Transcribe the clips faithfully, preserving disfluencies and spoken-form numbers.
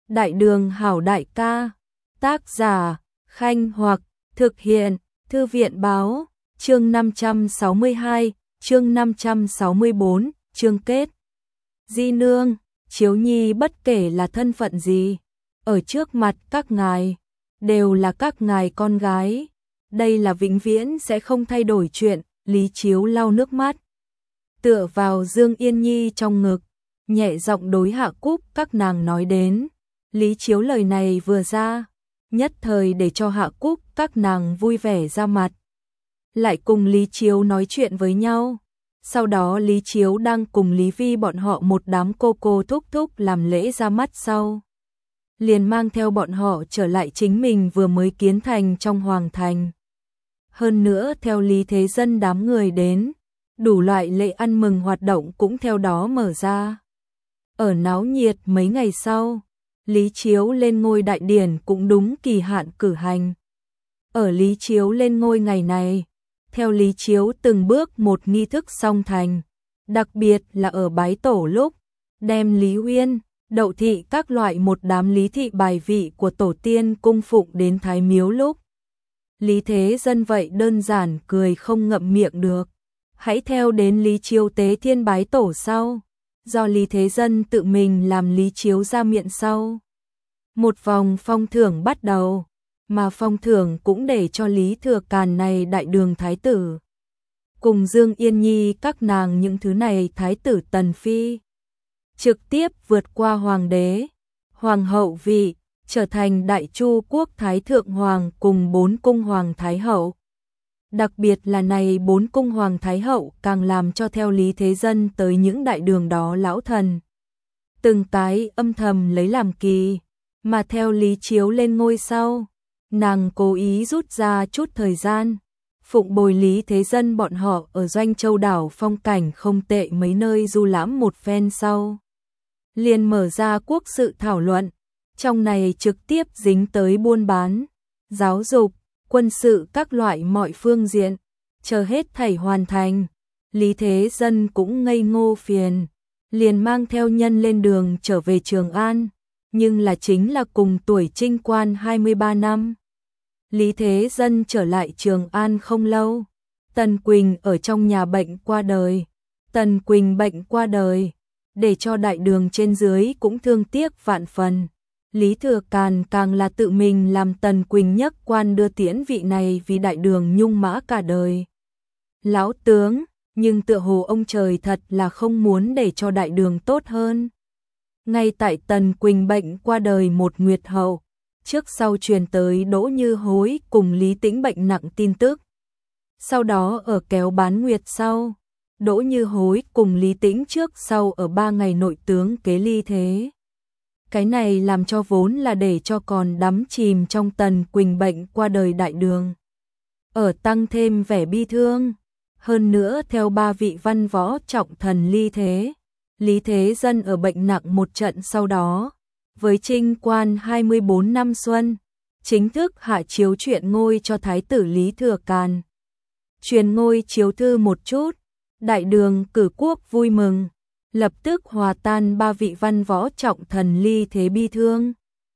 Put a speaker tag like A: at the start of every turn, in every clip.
A: Đại đường hảo đại ca, tác giả, Khanh Hoặc, thực hiện, Thư viện báo, chương năm trăm sáu mươi hai, chương năm trăm sáu mươi bốn, chương kết. Di nương, Chiếu Nhi bất kể là thân phận gì, ở trước mặt các ngài, đều là các ngài con gái. Đây là vĩnh viễn sẽ không thay đổi chuyện. Lý Chiếu lau nước mắt, tựa vào Dương Yên Nhi trong ngực, nhẹ giọng đối Hạ Cúc các nàng nói đến. Lý Chiếu lời này vừa ra, nhất thời để cho Hạ Cúc các nàng vui vẻ ra mặt, lại cùng Lý Chiếu nói chuyện với nhau. Sau đó Lý Chiếu đang cùng Lý Vi bọn họ một đám cô cô thúc thúc làm lễ ra mắt sau, liền mang theo bọn họ trở lại chính mình vừa mới kiến thành trong hoàng thành. Hơn nữa theo Lý Thế Dân đám người đến, đủ loại lễ ăn mừng hoạt động cũng theo đó mở ra. Ở náo nhiệt mấy ngày sau, Lý Chiếu lên ngôi đại điển cũng đúng kỳ hạn cử hành. Ở Lý Chiếu lên ngôi ngày này, theo Lý Chiếu từng bước một nghi thức song thành, đặc biệt là ở bái tổ lúc, đem Lý Uyên, Đậu Thị các loại một đám lý thị bài vị của tổ tiên cung phụng đến Thái Miếu lúc. Lý Thế Dân vậy đơn giản cười không ngậm miệng được. Hãy theo đến Lý Chiếu tế thiên bái tổ sau, do Lý Thế Dân tự mình làm Lý Chiếu ra miệng sau. Một vòng phong thưởng bắt đầu, mà phong thưởng cũng để cho Lý Thừa Càn này đại đường thái tử, cùng Dương Yên Nhi các nàng những thứ này thái tử tần phi, trực tiếp vượt qua hoàng đế, hoàng hậu vị, trở thành Đại Chu quốc thái thượng hoàng cùng bốn cung hoàng thái hậu. Đặc biệt là này bốn cung hoàng thái hậu càng làm cho theo Lý Thế Dân tới những đại đường đó lão thần, từng cái âm thầm lấy làm kỳ. Mà theo Lý Chiếu lên ngôi sau, nàng cố ý rút ra chút thời gian, phụng bồi Lý Thế Dân bọn họ ở Doanh Châu đảo phong cảnh không tệ mấy nơi du lãm một phen sau, liền mở ra quốc sự thảo luận. Trong này trực tiếp dính tới buôn bán, giáo dục, quân sự các loại mọi phương diện, chờ hết thảy hoàn thành, Lý Thế Dân cũng ngây ngô phiền, liền mang theo nhân lên đường trở về Trường An, nhưng là chính là cùng tuổi trinh quan hai mươi ba năm. Lý Thế Dân trở lại Trường An không lâu, Tần Quỳnh ở trong nhà bệnh qua đời. Tần Quỳnh bệnh qua đời, để cho đại đường trên dưới cũng thương tiếc vạn phần. Lý Thừa Càn càng là tự mình làm Tần Quỳnh nhất quan đưa tiễn vị này vì đại đường nhung mã cả đời lão tướng, nhưng tựa hồ ông trời thật là không muốn để cho đại đường tốt hơn. Ngay tại Tần Quỳnh bệnh qua đời một nguyệt hậu, trước sau truyền tới Đỗ Như Hối cùng Lý Tĩnh bệnh nặng tin tức. Sau đó ở kéo bán nguyệt sau, Đỗ Như Hối cùng Lý Tĩnh trước sau ở ba ngày nội tướng kế ly thế. Cái này làm cho vốn là để cho còn đắm chìm trong Tần Quỳnh bệnh qua đời đại đường, ở tăng thêm vẻ bi thương. Hơn nữa theo ba vị văn võ trọng thần ly thế, Lý Thế Dân ở bệnh nặng một trận sau đó, với trinh quan hai mươi bốn năm xuân, chính thức hạ chiếu chuyện ngôi cho thái tử Lý Thừa Càn. Truyền ngôi chiếu thư một chút, đại đường cử quốc vui mừng, lập tức hòa tan ba vị văn võ trọng thần ly thế bi thương.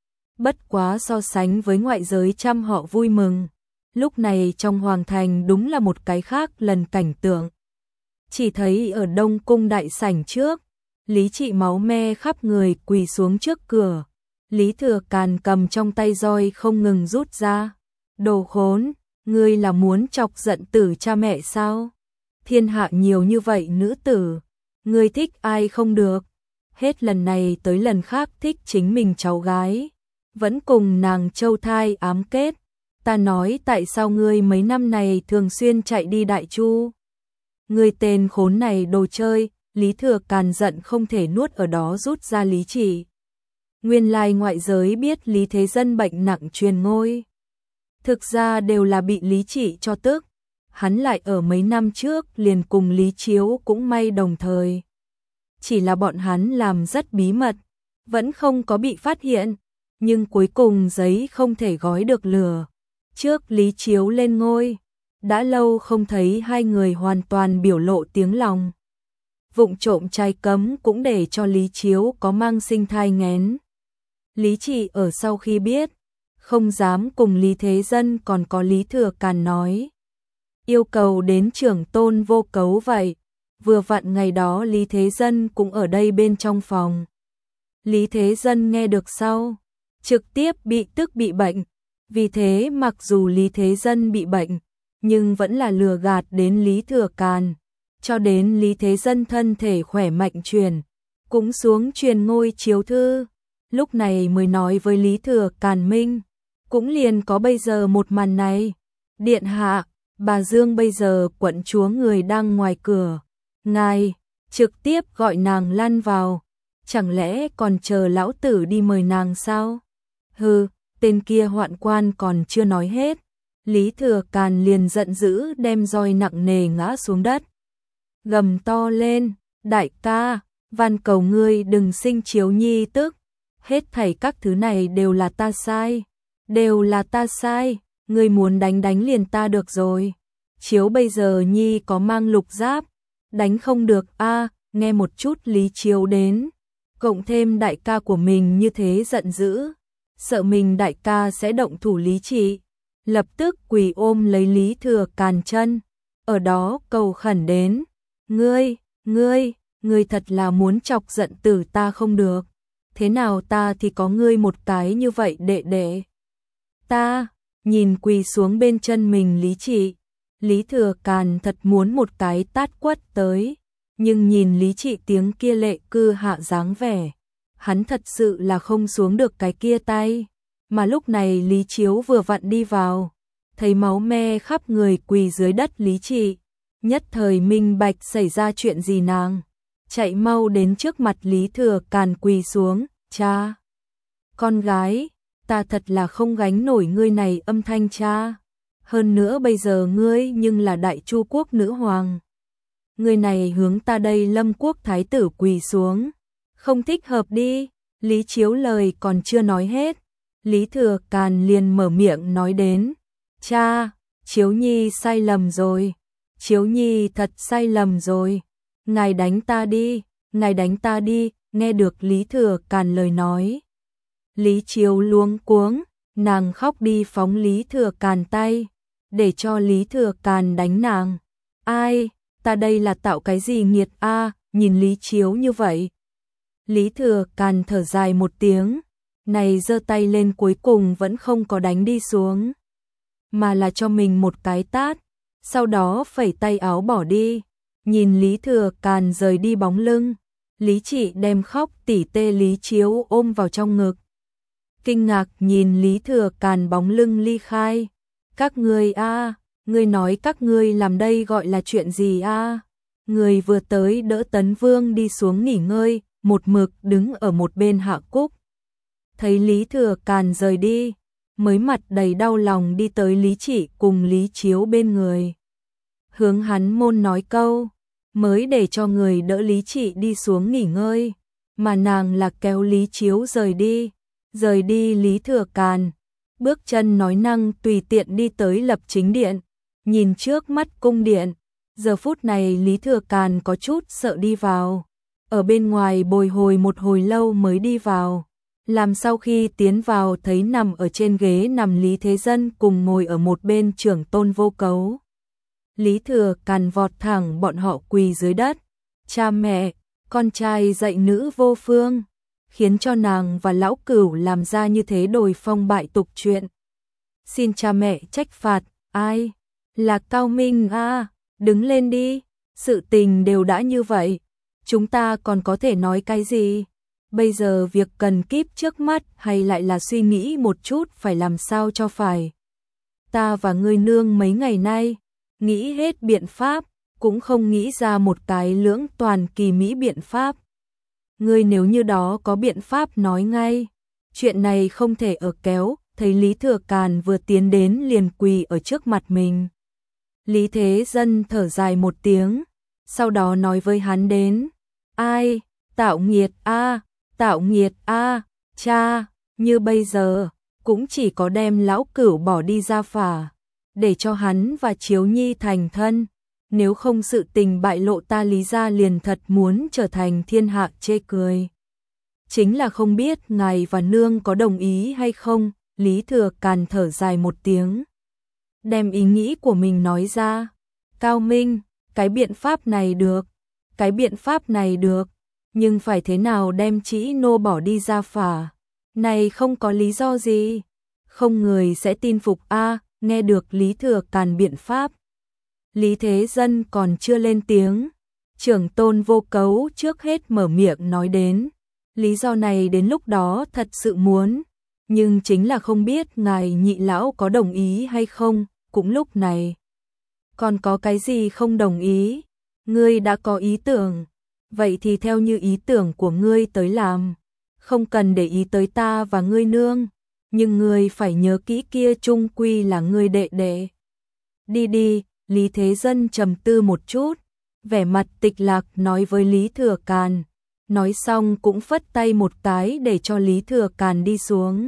A: Bất quá so sánh với ngoại giới trăm họ vui mừng, lúc này trong hoàng thành đúng là một cái khác lần cảnh tượng. Chỉ thấy ở Đông Cung đại sảnh trước, Lý Trị máu me khắp người quỳ xuống trước cửa. Lý Thừa Càn cầm trong tay roi không ngừng rút ra. Đồ khốn, ngươi là muốn chọc giận tử cha mẹ sao? Thiên hạ nhiều như vậy nữ tử, ngươi thích ai không được? Hết lần này tới lần khác thích chính mình cháu gái, vẫn cùng nàng châu thai ám kết. Ta nói tại sao ngươi mấy năm này thường xuyên chạy đi Đại Chu? Ngươi tên khốn này đồ chơi. Lý Thừa Càn giận không thể nuốt ở đó rút ra Lý Chỉ. Nguyên lai ngoại giới biết Lý Thế Dân bệnh nặng truyền ngôi, thực ra đều là bị Lý Chỉ cho tức. Hắn lại ở mấy năm trước liền cùng Lý Chiếu cũng may đồng thời. Chỉ là bọn hắn làm rất bí mật, vẫn không có bị phát hiện, nhưng cuối cùng giấy không thể gói được lửa. Trước Lý Chiếu lên ngôi, đã lâu không thấy hai người hoàn toàn biểu lộ tiếng lòng. Vụng trộm trai cấm cũng để cho Lý Chiếu có mang sinh thai nghén. Lý Trị ở sau khi biết, không dám cùng Lý Thế Dân còn có Lý Thừa Càn nói. Yêu cầu đến trưởng tôn vô cấu vậy. Vừa vặn ngày đó Lý Thế Dân cũng ở đây bên trong phòng. Lý Thế Dân nghe được sau, trực tiếp bị tức bị bệnh. Vì thế mặc dù Lý Thế Dân bị bệnh, nhưng vẫn là lừa gạt đến Lý Thừa Càn. Cho đến Lý Thế Dân thân thể khỏe mạnh truyền, cũng xuống truyền ngôi chiếu thư. Lúc này mới nói với Lý Thừa Càn minh, cũng liền có bây giờ một màn này. Điện hạ, bà Dương bây giờ quận chúa người đang ngoài cửa. Ngài, trực tiếp gọi nàng lăn vào. Chẳng lẽ còn chờ lão tử đi mời nàng sao? Hừ, tên kia hoạn quan còn chưa nói hết. Lý Thừa Càn liền giận dữ đem roi nặng nề ngã xuống đất. Gầm to lên, đại ca, van cầu ngươi đừng sinh Chiếu Nhi tức. Hết thảy các thứ này đều là ta sai. Đều là ta sai, ngươi muốn đánh đánh liền ta được rồi. Chiếu bây giờ Nhi có mang lục giáp, đánh không được a à, nghe một chút Lý Chiếu đến. Cộng thêm đại ca của mình như thế giận dữ, sợ mình đại ca sẽ động thủ Lý Trị. Lập tức quỳ ôm lấy Lý Thừa Càn chân, ở đó cầu khẩn đến. Ngươi, ngươi, ngươi thật là muốn chọc giận tử ta không được. Thế nào ta thì có ngươi một cái như vậy đệ đệ. Ta, nhìn quỳ xuống bên chân mình Lý Trị. Lý Thừa Càn thật muốn một cái tát quất tới. Nhưng nhìn Lý Trị tiếng kia lệ cư hạ dáng vẻ, hắn thật sự là không xuống được cái kia tay. Mà lúc này Lý Chiếu vừa vặn đi vào, thấy máu me khắp người quỳ dưới đất Lý Trị, nhất thời minh bạch xảy ra chuyện gì nàng. Chạy mau đến trước mặt Lý Thừa Càn quỳ xuống, cha. Con gái, ta thật là không gánh nổi ngươi này âm thanh cha. Hơn nữa bây giờ ngươi nhưng là đại chu quốc nữ hoàng. Người này hướng ta đây Lâm Quốc thái tử quỳ xuống, không thích hợp đi. Lý Chiếu lời còn chưa nói hết, Lý Thừa Càn liền mở miệng nói đến. Cha, Chiếu Nhi sai lầm rồi. Chiếu Nhi thật sai lầm rồi. Ngài đánh ta đi, ngài đánh ta đi. Nghe được Lý Thừa Càn lời nói, Lý Chiếu luống cuống, nàng khóc đi phóng Lý Thừa Càn tay, để cho Lý Thừa Càn đánh nàng. Ai? Ta đây là tạo cái gì nghiệt a à, nhìn Lý Chiếu như vậy. Lý Thừa Càn thở dài một tiếng, này giơ tay lên cuối cùng vẫn không có đánh đi xuống, mà là cho mình một cái tát, sau đó phẩy tay áo bỏ đi. Nhìn Lý Thừa Càn rời đi bóng lưng, Lý Trị đem khóc tỉ tê Lý Chiếu ôm vào trong ngực. Kinh ngạc nhìn Lý Thừa Càn bóng lưng ly khai. Các ngươi a à, ngươi nói các ngươi làm đây gọi là chuyện gì a? À? Người vừa tới đỡ Tấn Vương đi xuống nghỉ ngơi, một mực đứng ở một bên Hạ Cúc. Thấy Lý Thừa Càn rời đi, mới mặt đầy đau lòng đi tới Lý Trị cùng Lý Chiếu bên người. Hướng hắn môn nói câu, mới để cho người đỡ Lý Trị đi xuống nghỉ ngơi, mà nàng là kéo Lý Chiếu rời đi. Rời đi Lý Thừa Càn, bước chân nói năng tùy tiện đi tới Lập Chính Điện, nhìn trước mắt cung điện. Giờ phút này Lý Thừa Càn có chút sợ đi vào, ở bên ngoài bồi hồi một hồi lâu mới đi vào. Làm sau khi tiến vào thấy nằm ở trên ghế nằm Lý Thế Dân cùng ngồi ở một bên trưởng tôn vô cấu. Lý Thừa Càn vọt thẳng bọn họ quỳ dưới đất. Cha mẹ, con trai dạy nữ vô phương, khiến cho nàng và lão cửu làm ra như thế đồi phong bại tục chuyện. Xin cha mẹ trách phạt. Ai? Là Cao Minh a à, đứng lên đi. Sự tình đều đã như vậy, chúng ta còn có thể nói cái gì? Bây giờ việc cần kíp trước mắt hay lại là suy nghĩ một chút phải làm sao cho phải. Ta và ngươi nương mấy ngày nay, nghĩ hết biện pháp, cũng không nghĩ ra một cái lưỡng toàn kỳ mỹ biện pháp. Ngươi nếu như đó có biện pháp nói ngay, chuyện này không thể ở kéo. Thấy Lý Thừa Càn vừa tiến đến liền quỳ ở trước mặt mình. Lý Thế Dân thở dài một tiếng, sau đó nói với hắn đến. Ai? Tạo nghiệt a, tạo nghiệt a, cha, như bây giờ, cũng chỉ có đem lão cửu bỏ đi ra phả, để cho hắn và Chiếu Nhi thành thân. Nếu không sự tình bại lộ ta Lý gia liền thật muốn trở thành thiên hạ chê cười. chính là không biết ngài và nương có đồng ý hay không. Lý Thừa Càn thở dài một tiếng, đem ý nghĩ của mình nói ra. Cao Minh, cái biện pháp này được, cái biện pháp này được, nhưng phải thế nào đem Trĩ Nô bỏ đi ra phả? Này không có lý do gì, không người sẽ tin phục a. Nghe được Lý Thừa Càn biện pháp, Lý Thế Dân còn chưa lên tiếng, Trưởng Tôn Vô Cấu trước hết mở miệng nói đến. Lý do này đến lúc đó thật sự muốn, nhưng chính là không biết ngài nhị lão có đồng ý hay không. Cũng lúc này, còn có cái gì không đồng ý? Ngươi đã có ý tưởng, vậy thì theo như ý tưởng của ngươi tới làm, không cần để ý tới ta và ngươi nương, nhưng ngươi phải nhớ kỹ kia chung quy là ngươi đệ đệ. Đi đi. Lý Thế Dân trầm tư một chút, vẻ mặt tịch lạc nói với Lý Thừa Càn, nói xong cũng phất tay một cái để cho Lý Thừa Càn đi xuống.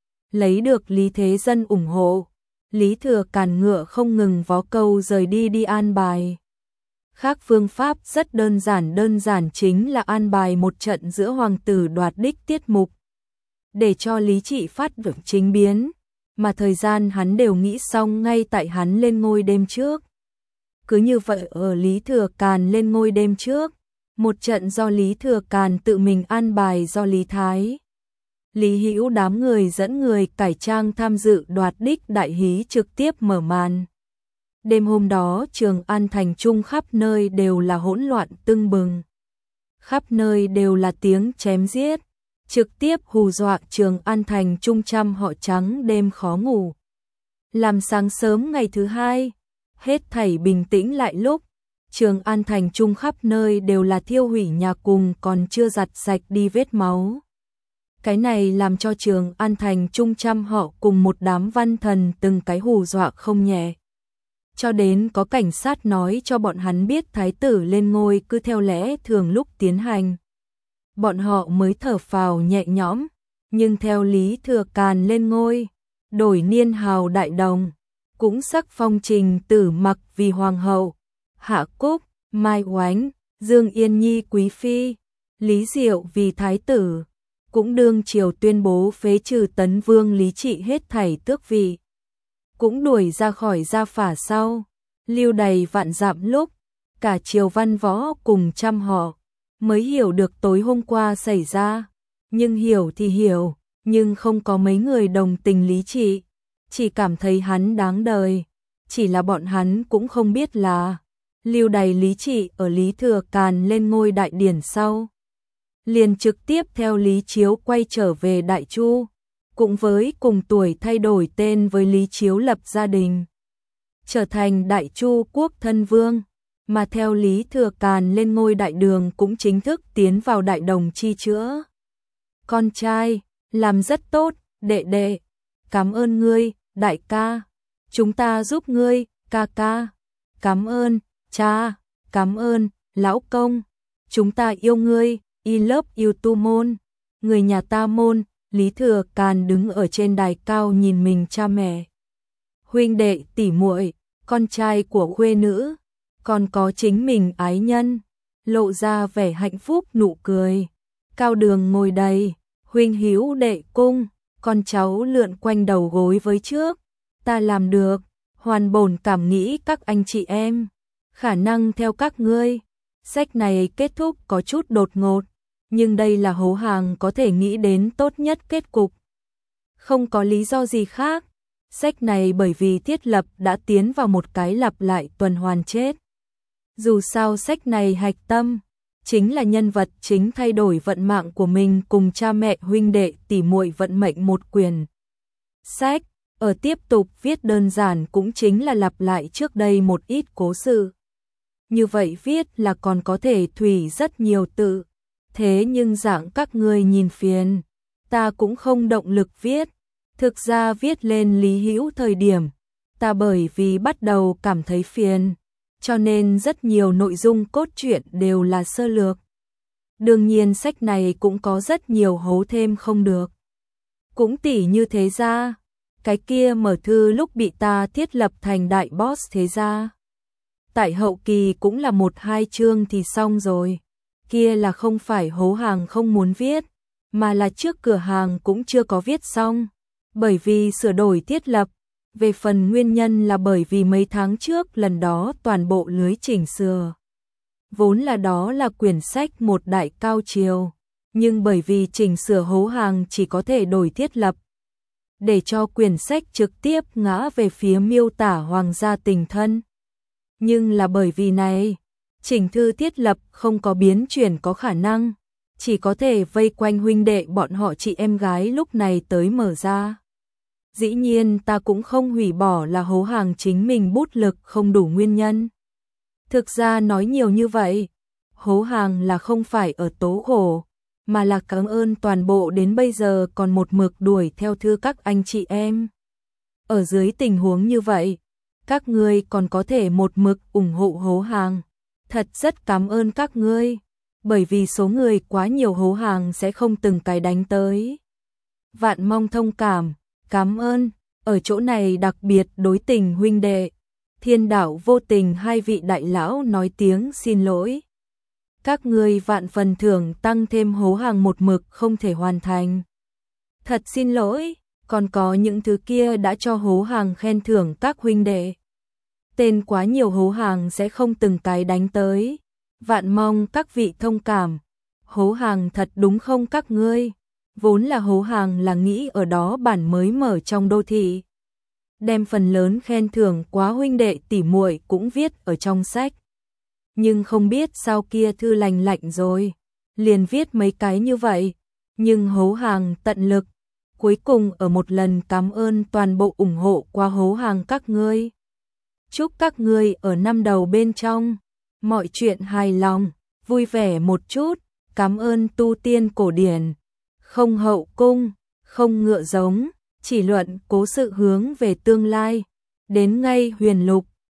A: Lấy được Lý Thế Dân ủng hộ, Lý Thừa Càn ngựa không ngừng vó câu rời đi đi an bài. Khác phương pháp rất đơn giản đơn giản chính là an bài một trận giữa hoàng tử đoạt đích tiết mục, để cho Lý Trị Phát được chính biến, mà thời gian hắn đều nghĩ xong ngay tại hắn lên ngôi đêm trước. Cứ như vậy ở Lý Thừa Càn lên ngôi đêm trước, một trận do Lý Thừa Càn tự mình an bài do Lý Thái, Lý Hữu đám người dẫn người cải trang tham dự đoạt đích đại hí trực tiếp mở màn. Đêm hôm đó Trường An thành trung khắp nơi đều là hỗn loạn tưng bừng. Khắp nơi đều là tiếng chém giết, trực tiếp hù dọa Trường An thành trung trăm họ trắng đêm khó ngủ. Làm sáng sớm ngày thứ hai, hết thảy bình tĩnh lại lúc, Trường An thành trung khắp nơi đều là thiêu hủy nhà cùng còn chưa giặt sạch đi vết máu. Cái này làm cho Trường An thành trung trăm họ cùng một đám văn thần từng cái hù dọa không nhẹ. Cho đến có cảnh sát nói cho bọn hắn biết thái tử lên ngôi cứ theo lẽ thường lúc tiến hành. Bọn họ mới thở phào nhẹ nhõm, nhưng theo Lý Thừa Càn lên ngôi, đổi niên hào đại đồng, cũng sắc phong Trình Tử Mặc vì hoàng hậu, Hạ Cúc, Mai Oánh, Dương Yên Nhi quý phi, Lý Diệu vì thái tử, cũng đương triều tuyên bố phế trừ Tấn Vương Lý Trị hết thảy tước vị, cũng đuổi ra khỏi gia phả sau, lưu đày vạn dặm lúc, cả triều văn võ cùng trăm họ mới hiểu được tối hôm qua xảy ra, nhưng hiểu thì hiểu, nhưng không có mấy người đồng tình Lý Trị, chỉ cảm thấy hắn đáng đời, chỉ là bọn hắn cũng không biết là lưu đày Lý Trị ở Lý Thừa Càn lên ngôi đại điển sau, liền trực tiếp theo Lý Chiếu quay trở về Đại Chu, cũng với cùng tuổi thay đổi tên với Lý Chiếu lập gia đình, trở thành Đại Chu quốc thân vương, mà theo Lý Thừa Càn lên ngôi đại đường cũng chính thức tiến vào đại đồng chi chữa. Con trai, làm rất tốt, đệ đệ, cảm ơn ngươi, đại ca, chúng ta giúp ngươi, ca ca, cảm ơn, cha, cảm ơn, lão công, chúng ta yêu ngươi, I love you tu môn, người nhà ta môn. Lý Thừa Càn đứng ở trên đài cao nhìn mình cha mẹ, huynh đệ tỷ muội, con trai của khuê nữ, còn có chính mình ái nhân, lộ ra vẻ hạnh phúc nụ cười. Cao đường ngồi đầy, huynh hữu đệ cung, con cháu lượn quanh đầu gối với trước, ta làm được, hoàn bổn cảm nghĩ các anh chị em, khả năng theo các ngươi. Sách này kết thúc có chút đột ngột, nhưng đây là Hấu Hàng có thể nghĩ đến tốt nhất kết cục. Không có lý do gì khác, sách này bởi vì thiết lập đã tiến vào một cái lặp lại tuần hoàn chết. Dù sao sách này hạch tâm, chính là nhân vật chính thay đổi vận mạng của mình cùng cha mẹ huynh đệ tỉ muội vận mệnh một quyền. Sách, ở tiếp tục viết đơn giản cũng chính là lặp lại trước đây một ít cố sự. Như vậy viết là còn có thể thủy rất nhiều tự. Thế nhưng dạng các ngươi nhìn phiền, ta cũng không động lực viết. Thực ra viết lên Lý Hữu thời điểm, ta bởi vì bắt đầu cảm thấy phiền, cho nên rất nhiều nội dung cốt truyện đều là sơ lược. Đương nhiên sách này cũng có rất nhiều hấu thêm không được. Cũng tỉ như thế gia, cái kia mở thư lúc bị ta thiết lập thành đại boss thế gia. Tại hậu kỳ cũng là một hai chương thì xong rồi. Kia là không phải Hấu Hàng không muốn viết, mà là trước cửa hàng cũng chưa có viết xong, bởi vì sửa đổi thiết lập. Về phần nguyên nhân là bởi vì mấy tháng trước lần đó toàn bộ lưới chỉnh sửa. Vốn là đó là quyển sách một đại cao chiều, nhưng bởi vì chỉnh sửa hố hàng chỉ có thể đổi thiết lập, để cho quyển sách trực tiếp ngã về phía miêu tả hoàng gia tình thân. Nhưng là bởi vì này, chỉnh thư thiết lập không có biến chuyển có khả năng, chỉ có thể vây quanh huynh đệ bọn họ chị em gái lúc này tới mở ra. Dĩ nhiên ta cũng không hủy bỏ là hố hàng chính mình bút lực không đủ nguyên nhân. Thực ra nói nhiều như vậy, hố hàng là không phải ở tố khổ, mà là cảm ơn toàn bộ đến bây giờ còn một mực đuổi theo thư các anh chị em. Ở dưới tình huống như vậy, các ngươi còn có thể một mực ủng hộ hố hàng. Thật rất cảm ơn các ngươi, bởi vì số người quá nhiều hố hàng sẽ không từng cái đánh tới. Vạn mong thông cảm, cảm ơn, ở chỗ này đặc biệt đối tình huynh đệ. Thiên đạo vô tình hai vị đại lão nói tiếng xin lỗi. Các ngươi vạn phần thưởng tăng thêm hố hàng một mực không thể hoàn thành. Thật xin lỗi, còn có những thứ kia đã cho hố hàng khen thưởng các huynh đệ. Tên quá nhiều hố hàng sẽ không từng cái đánh tới. Vạn mong các vị thông cảm. Hố hàng thật đúng không các ngươi? Vốn là hố hàng là nghĩ ở đó bản mới mở trong đô thị. Đem phần lớn khen thưởng quá huynh đệ tỉ muội cũng viết ở trong sách. Nhưng không biết sao kia thư lành lạnh rồi, liền viết mấy cái như vậy. Nhưng hố hàng tận lực, cuối cùng ở một lần cảm ơn toàn bộ ủng hộ qua hố hàng các ngươi. Chúc các ngươi ở năm đầu bên trong, mọi chuyện hài lòng, vui vẻ một chút, cảm ơn tu tiên cổ điển, không hậu cung, không ngựa giống, chỉ luận cố sự hướng về tương lai, đến ngay huyền lục.